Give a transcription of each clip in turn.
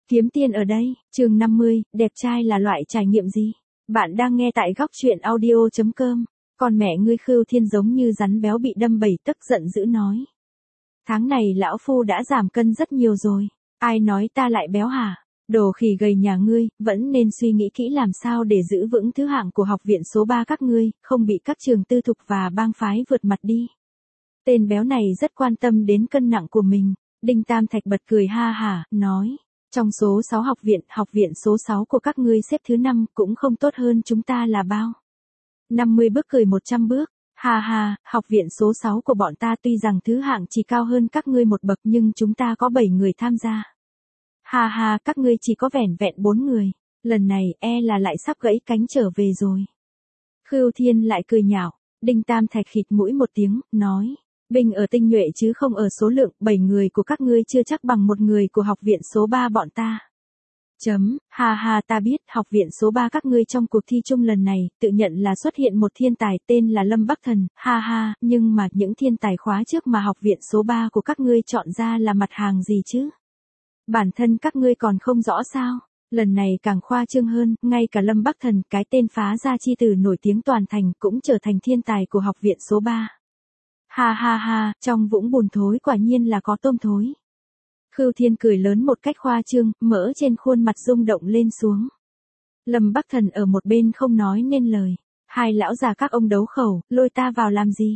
Kiếm tiền ở đây, chương 50, đẹp trai là loại trải nghiệm gì? Bạn đang nghe tại góc truyện audio.com. Con mẹ ngươi Khưu Thiên giống như rắn béo bị đâm 7 tấc giận dữ nói. Tháng này lão phu đã giảm cân rất nhiều rồi. Ai nói ta lại béo hả? Đồ khỉ gầy nhà ngươi, vẫn nên suy nghĩ kỹ làm sao để giữ vững thứ hạng của học viện số 3 các ngươi, không bị các trường tư thục và bang phái vượt mặt đi. Tên béo này rất quan tâm đến cân nặng của mình. Đinh Tam Thạch bật cười ha hả, nói. Trong số 6 học viện số 6 của các ngươi xếp thứ 5 cũng không tốt hơn chúng ta là bao. 50 bước cười 100 bước. Ha ha, học viện số 6 của bọn ta tuy rằng thứ hạng chỉ cao hơn các ngươi một bậc nhưng chúng ta có 7 người tham gia. Ha ha, các ngươi chỉ có vẻn vẹn 4 người. Lần này là lại sắp gãy cánh trở về rồi. Khưu Thiên lại cười nhạo. Đinh Tam Thạch khịt mũi một tiếng, nói. Binh ở tinh nhuệ chứ không ở số lượng, 7 người của các ngươi chưa chắc bằng một người của học viện số 3 bọn ta. Ha ha, ta biết, học viện số 3 các ngươi trong cuộc thi chung lần này, tự nhận là xuất hiện một thiên tài tên là Lâm Bắc Thần, ha ha, nhưng mà những thiên tài khóa trước mà học viện số 3 của các ngươi chọn ra là mặt hàng gì chứ? Bản thân các ngươi còn không rõ sao? Lần này càng khoa trương hơn, ngay cả Lâm Bắc Thần, cái tên phá gia chi tử nổi tiếng toàn thành cũng trở thành thiên tài của học viện số 3. Ha ha ha, trong vũng bùn thối quả nhiên là có tôm thối. Khưu Thiên cười lớn một cách khoa trương, mỡ trên khuôn mặt rung động lên xuống. Lâm Bắc Thần ở một bên không nói nên lời. Hai lão già các ông đấu khẩu, lôi ta vào làm gì?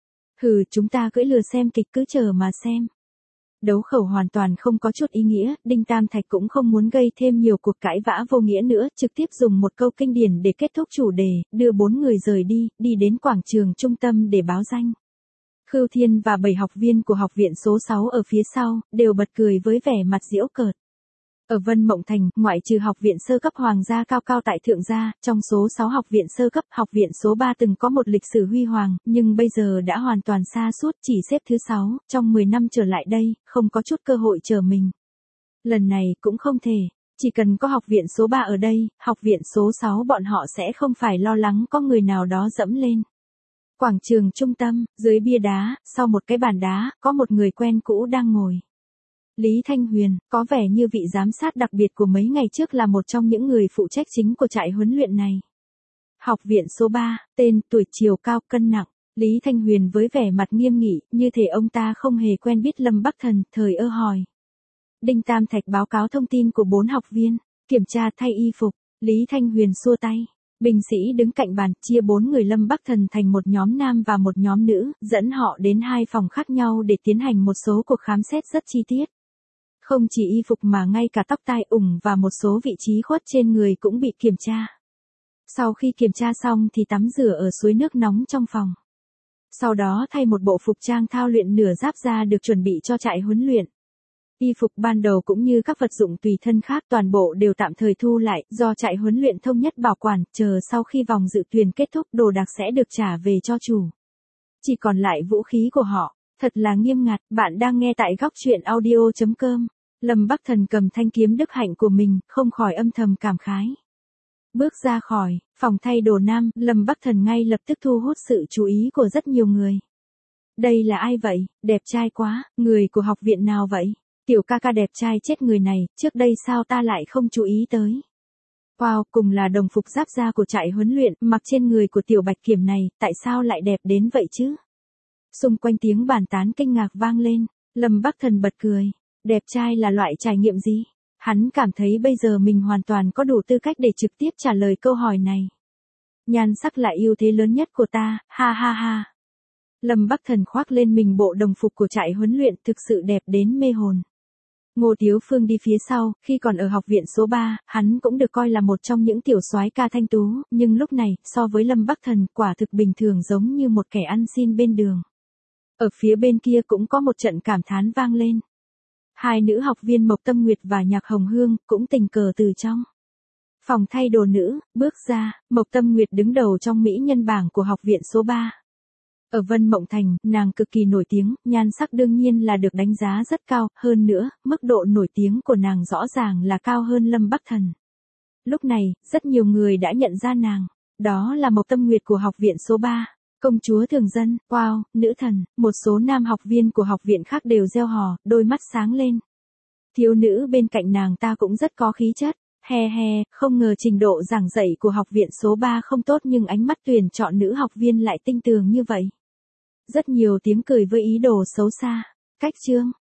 Hừ, chúng ta cưỡi lừa xem kịch cứ chờ mà xem. Đấu khẩu hoàn toàn không có chút ý nghĩa, Đinh Tam Thạch cũng không muốn gây thêm nhiều cuộc cãi vã vô nghĩa nữa, trực tiếp dùng một câu kinh điển để kết thúc chủ đề, đưa 4 người rời đi đến quảng trường trung tâm để báo danh. Khưu Thiên và 7 học viên của học viện số 6 ở phía sau, đều bật cười với vẻ mặt giễu cợt. Ở Vân Mộng Thành, ngoại trừ học viện sơ cấp Hoàng gia cao cao tại thượng gia, trong số 6 học viện sơ cấp, học viện số 3 từng có một lịch sử huy hoàng, nhưng bây giờ đã hoàn toàn sa sút, chỉ xếp thứ 6, trong 10 năm trở lại đây, không có chút cơ hội trở mình. Lần này cũng không thể, chỉ cần có học viện số 3 ở đây, học viện số 6 bọn họ sẽ không phải lo lắng có người nào đó dẫm lên. Quảng trường trung tâm, dưới bia đá, sau một cái bàn đá, có một người quen cũ đang ngồi. Lý Thanh Huyền, có vẻ như vị giám sát đặc biệt của mấy ngày trước là một trong những người phụ trách chính của trại huấn luyện này. Học viện số 3, tên, tuổi, chiều cao, cân nặng. Lý Thanh Huyền với vẻ mặt nghiêm nghị, như thể ông ta không hề quen biết Lâm Bắc Thần, thời ơ hỏi. Đinh Tam Thạch báo cáo thông tin của 4 học viên, kiểm tra thay y phục. Lý Thanh Huyền xua tay. Binh sĩ đứng cạnh bàn, chia 4 người Lâm Bắc Thần thành một nhóm nam và một nhóm nữ, dẫn họ đến 2 phòng khác nhau để tiến hành một số cuộc khám xét rất chi tiết. Không chỉ y phục mà ngay cả tóc tai ủng và một số vị trí khuất trên người cũng bị kiểm tra. Sau khi kiểm tra xong thì tắm rửa ở suối nước nóng trong phòng. Sau đó thay một bộ phục trang thao luyện nửa giáp da được chuẩn bị cho trại huấn luyện. Y phục ban đầu cũng như các vật dụng tùy thân khác toàn bộ đều tạm thời thu lại, do trại huấn luyện thống nhất bảo quản, chờ sau khi vòng dự tuyển kết thúc đồ đạc sẽ được trả về cho chủ. Chỉ còn lại vũ khí của họ, thật là nghiêm ngặt, bạn đang nghe tại góc truyện audio.com. Lâm Bắc Thần cầm thanh kiếm đức hạnh của mình, không khỏi âm thầm cảm khái. Bước ra khỏi phòng thay đồ nam, Lâm Bắc Thần ngay lập tức thu hút sự chú ý của rất nhiều người. Đây là ai vậy, đẹp trai quá, người của học viện nào vậy? Tiểu ca ca đẹp trai chết người này, trước đây sao ta lại không chú ý tới? Wow, cùng là đồng phục giáp da của trại huấn luyện, mặc trên người của tiểu bạch kiểm này, tại sao lại đẹp đến vậy chứ? Xung quanh tiếng bàn tán kinh ngạc vang lên, Lâm Bắc Thần bật cười. Đẹp trai là loại trải nghiệm gì? Hắn cảm thấy bây giờ mình hoàn toàn có đủ tư cách để trực tiếp trả lời câu hỏi này. Nhan sắc là ưu thế lớn nhất của ta, ha ha ha. Lâm Bắc Thần khoác lên mình bộ đồng phục của trại huấn luyện thực sự đẹp đến mê hồn. Ngô Tiếu Phương đi phía sau, khi còn ở học viện số 3, hắn cũng được coi là một trong những tiểu soái ca thanh tú, nhưng lúc này, so với Lâm Bắc Thần, quả thực bình thường giống như một kẻ ăn xin bên đường. Ở phía bên kia cũng có một trận cảm thán vang lên. Hai nữ học viên Mộc Tâm Nguyệt và Nhạc Hồng Hương cũng tình cờ từ trong phòng thay đồ nữ bước ra. Mộc Tâm Nguyệt đứng đầu trong mỹ nhân bảng của học viện số 3. Ở Vân Mộng Thành, nàng cực kỳ nổi tiếng, nhan sắc đương nhiên là được đánh giá rất cao, hơn nữa, mức độ nổi tiếng của nàng rõ ràng là cao hơn Lâm Bắc Thần. Lúc này, rất nhiều người đã nhận ra nàng, đó là Mộc Tâm Nguyệt của học viện số 3. Công chúa thường dân, wow, nữ thần, một số nam học viên của học viện khác đều reo hò, đôi mắt sáng lên. Thiếu nữ bên cạnh nàng ta cũng rất có khí chất. He he, không ngờ trình độ giảng dạy của học viện số 3 không tốt nhưng ánh mắt tuyển chọn nữ học viên lại tinh tường như vậy. Rất nhiều tiếng cười với ý đồ xấu xa. Cách chương